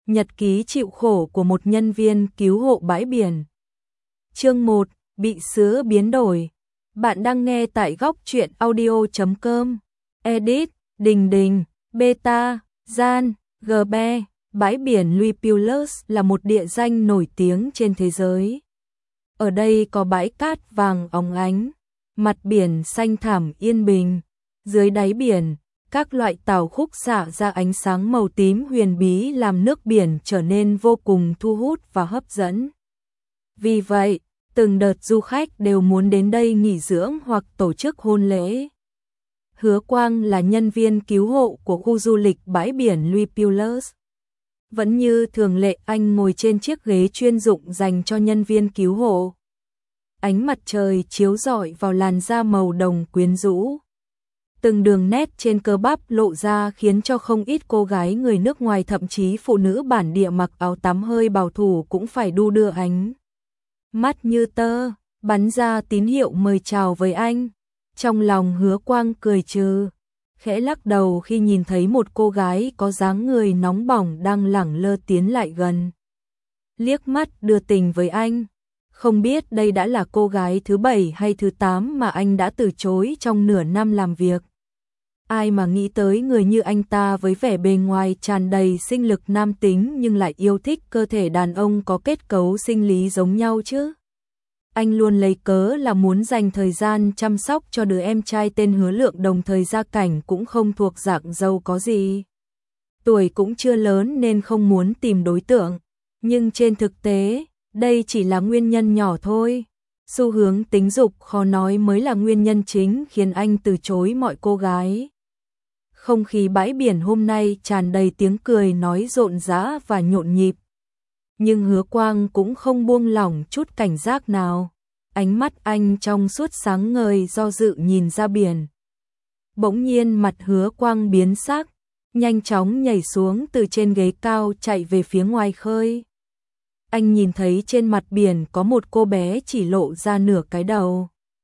Nhật ký chịu khổ của một nhân viên cứu hộ bãi biển. Chương 1, bị sứa biến đổi. Bạn đang nghe tại góc truyện audio.com. Edit, Đình Đình, Beta, Gian, GB. Bãi biển Luipulus là một địa danh nổi tiếng trên thế giới. Ở đây có bãi cát vàng óng ánh, mặt biển xanh thẳm yên bình. Dưới đáy biển, các loại tảo khúc xả ra ánh sáng màu tím huyền bí làm nước biển trở nên vô cùng thu hút và hấp dẫn. Vì vậy, từng đợt du khách đều muốn đến đây nghỉ dưỡng hoặc tổ chức hôn lễ. Hứa Quang là nhân viên cứu hộ của khu du lịch bãi biển Luipulus. Vẫn như thường lệ, anh ngồi trên chiếc ghế chuyên dụng dành cho nhân viên cứu hộ. Ánh mặt trời chiếu rọi vào làn da màu đồng quyến rũ. Từng đường nét trên cơ bắp lộ ra khiến cho không ít cô gái người nước ngoài, thậm chí phụ nữ bản địa mặc áo tắm hơi bảo thủ cũng phải đu đưa ánh mắt như tơ, bắn ra tín hiệu mời chào với anh. Trong lòng Hứa Quang cười trừ, khẽ lắc đầu khi nhìn thấy một cô gái có dáng người nóng bỏng đang lẳng lơ tiến lại gần. Liếc mắt đưa tình với anh. Không biết đây đã là cô gái thứ 7 hay thứ 8 mà anh đã từ chối trong nửa năm làm việc. Ai mà nghĩ tới người như anh ta với vẻ bề ngoài tràn đầy sinh lực nam tính nhưng lại yêu thích cơ thể đàn ông có kết cấu sinh lý giống nhau chứ. Anh luôn lấy cớ là muốn dành thời gian chăm sóc cho đứa em trai tên Hứa Lượng, đồng thời gia cảnh cũng không thuộc dạng giàu có gì. Tuổi cũng chưa lớn nên không muốn tìm đối tượng. Nhưng trên thực tế, đây chỉ là nguyên nhân nhỏ thôi. Xu hướng tính dục khó nói mới là nguyên nhân chính khiến anh từ chối mọi cô gái. Không khí bãi biển hôm nay tràn đầy tiếng cười nói rộn rã và nhộn nhịp. Nhưng Hứa Quang cũng không buông lỏng chút cảnh giác nào. Ánh mắt anh trong suốt sáng ngời do dự nhìn ra biển. Bỗng nhiên mặt Hứa Quang biến sắc, nhanh chóng nhảy xuống từ trên ghế cao chạy về phía ngoài khơi. Anh nhìn thấy trên mặt biển có một cô bé chỉ lộ ra nửa cái đầu.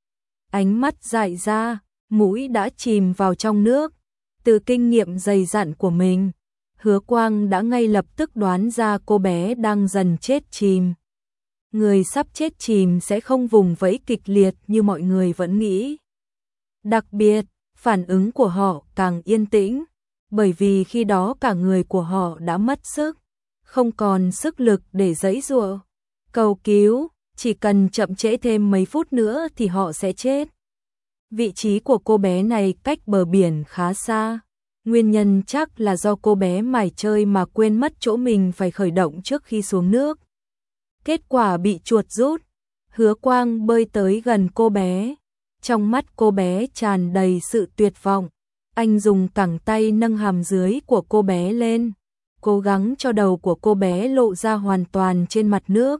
Ánh mắt dại ra, mũi đã chìm vào trong nước. Từ kinh nghiệm dày dặn của mình, Hứa Quang đã ngay lập tức đoán ra cô bé đang dần chết chìm. Người sắp chết chìm sẽ không vùng vẫy kịch liệt như mọi người vẫn nghĩ. Đặc biệt, phản ứng của họ càng yên tĩnh, bởi vì khi đó cả người của họ đã mất sức, không còn sức lực để giãy giụa, cầu cứu, chỉ cần chậm trễ thêm mấy phút nữa thì họ sẽ chết. Vị trí của cô bé này cách bờ biển khá xa. Nguyên nhân chắc là do cô bé mải chơi mà quên mất chỗ mình phải khởi động trước khi xuống nước. Kết quả bị chuột rút. Hứa Quang bơi tới gần cô bé. Trong mắt cô bé tràn đầy sự tuyệt vọng. Anh dùng cẳng tay nâng hàm dưới của cô bé lên, cố gắng cho đầu của cô bé lộ ra hoàn toàn trên mặt nước.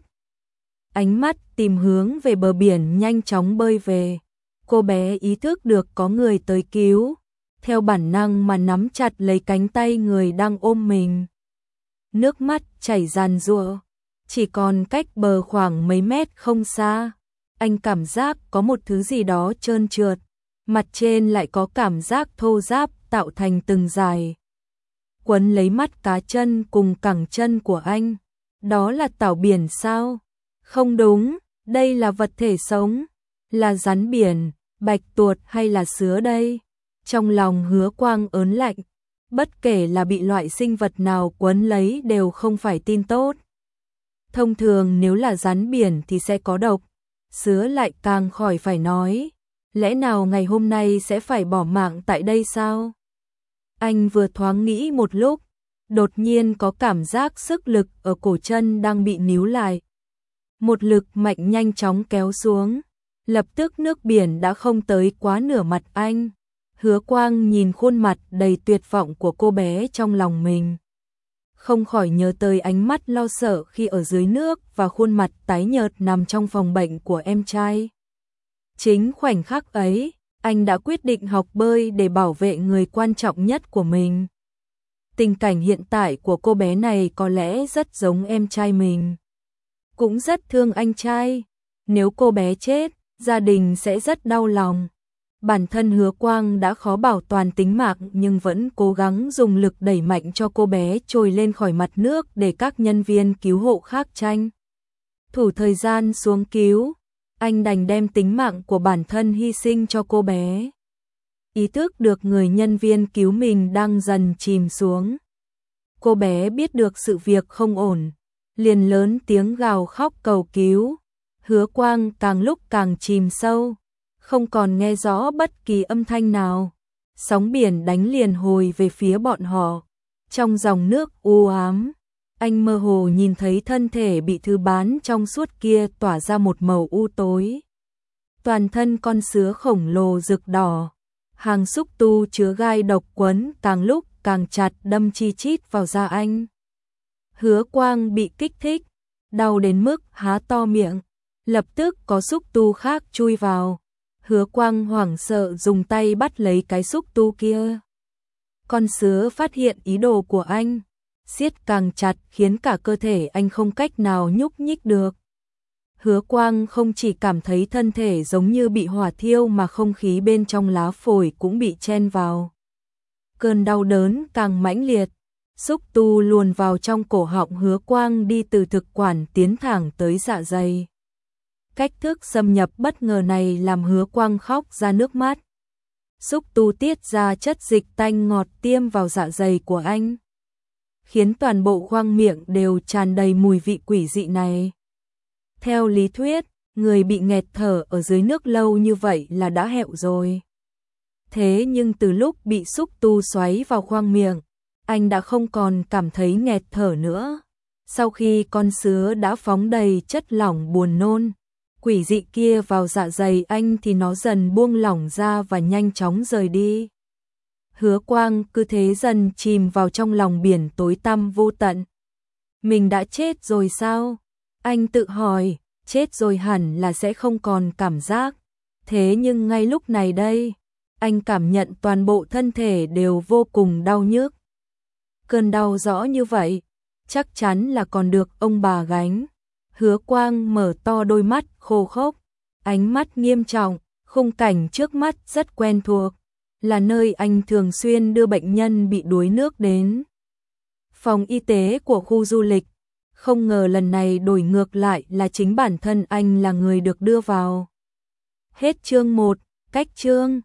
Ánh mắt tìm hướng về bờ biển nhanh chóng bơi về. Cô bé ý thức được có người tới cứu, theo bản năng mà nắm chặt lấy cánh tay người đang ôm mình. Nước mắt chảy ràn rụa, chỉ còn cách bờ khoảng mấy mét không xa. Anh cảm giác có một thứ gì đó trơn trượt, mặt trên lại có cảm giác thô ráp tạo thành từng dải. Quấn lấy mắt cá chân cùng cẳng chân của anh. Đó là tảo biển sao? Không đúng, đây là vật thể sống. Là rắn biển, bạch tuột hay là sứa đây? Trong lòng Hứa Quang ớn lạnh. Bất kể là bị loại sinh vật nào quấn lấy đều không phải tin tốt. Thông thường nếu là rắn biển thì sẽ có độc, sứa lại càng khỏi phải nói. Lẽ nào ngày hôm nay sẽ phải bỏ mạng tại đây sao? Anh vừa thoáng nghĩ một lúc, đột nhiên có cảm giác sức lực ở cổ chân đang bị níu lại. Một lực mạnh nhanh chóng kéo xuống, lập tức nước biển đã không tới quá nửa mặt anh. Hứa Quang nhìn khuôn mặt đầy tuyệt vọng của cô bé trong lòng mình, không khỏi nhớ tới ánh mắt lo sợ khi ở dưới nước và khuôn mặt tái nhợt nằm trong phòng bệnh của em trai. Chính khoảnh khắc ấy, anh đã quyết định học bơi để bảo vệ người quan trọng nhất của mình. Tình cảnh hiện tại của cô bé này có lẽ rất giống em trai mình. Cũng rất thương anh trai. Nếu cô bé chết, gia đình sẽ rất đau lòng. Bản thân Hứa Quang đã khó bảo toàn tính mạng nhưng vẫn cố gắng dùng lực đẩy mạnh cho cô bé trồi lên khỏi mặt nước để các nhân viên cứu hộ khác tranh thủ thời gian xuống cứu. Anh đành đem tính mạng của bản thân hy sinh cho cô bé. Ý thức được người nhân viên cứu mình đang dần chìm xuống. Cô bé biết được sự việc không ổn, liền lớn tiếng gào khóc cầu cứu. Hứa Quang càng lúc càng chìm sâu, không còn nghe rõ bất kỳ âm thanh nào. Sóng biển đánh liền hồi về phía bọn họ. Trong dòng nước u ám, anh mơ hồ nhìn thấy thân thể bị thứ bán trong suốt kia tỏa ra một màu u tối. Toàn thân con sứa khổng lồ rực đỏ, hàng xúc tu chứa gai độc quấn càng lúc càng chặt đâm chi chít vào da anh. Hứa Quang bị kích thích, đau đến mức há to miệng, lập tức có xúc tu khác chui vào. Hứa Quang hoảng sợ dùng tay bắt lấy cái xúc tu kia. Con sứa phát hiện ý đồ của anh, siết càng chặt khiến cả cơ thể anh không cách nào nhúc nhích được. Hứa Quang không chỉ cảm thấy thân thể giống như bị hỏa thiêu mà không khí bên trong lá phổi cũng bị chen vào. Cơn đau đớn càng mãnh liệt, xúc tu luồn vào trong cổ họng Hứa Quang đi từ thực quản tiến thẳng tới dạ dày. Cách thức xâm nhập bất ngờ này làm Hứa Quang khóc ra nước mắt. Xúc tu tiết ra chất dịch tanh ngọt tiêm vào dạ dày của anh, khiến toàn bộ khoang miệng đều tràn đầy mùi vị quỷ dị này. Theo lý thuyết, người bị nghẹt thở ở dưới nước lâu như vậy là đã hẹo rồi. Thế nhưng từ lúc bị xúc tu xoáy vào khoang miệng, anh đã không còn cảm thấy nghẹt thở nữa. Sau khi con sứa đã phóng đầy chất lỏng buồn nôn, quỷ dị kia vào dạ dày anh thì nó dần buông lỏng ra và nhanh chóng rời đi. Hứa Quang cứ thế dần chìm vào trong lòng biển tối tăm vô tận. Mình đã chết rồi sao? Anh tự hỏi, chết rồi hẳn là sẽ không còn cảm giác. Thế nhưng ngay lúc này đây, anh cảm nhận toàn bộ thân thể đều vô cùng đau nhức. Cơn đau rõ như vậy, chắc chắn là còn được ông bà gánh. Hứa Quang mở to đôi mắt khô khốc, ánh mắt nghiêm trọng, khung cảnh trước mắt rất quen thuộc, là nơi anh thường xuyên đưa bệnh nhân bị đuối nước đến. Phòng y tế của khu du lịch, không ngờ lần này đổi ngược lại là chính bản thân anh là người được đưa vào. Hết chương 1, cách chương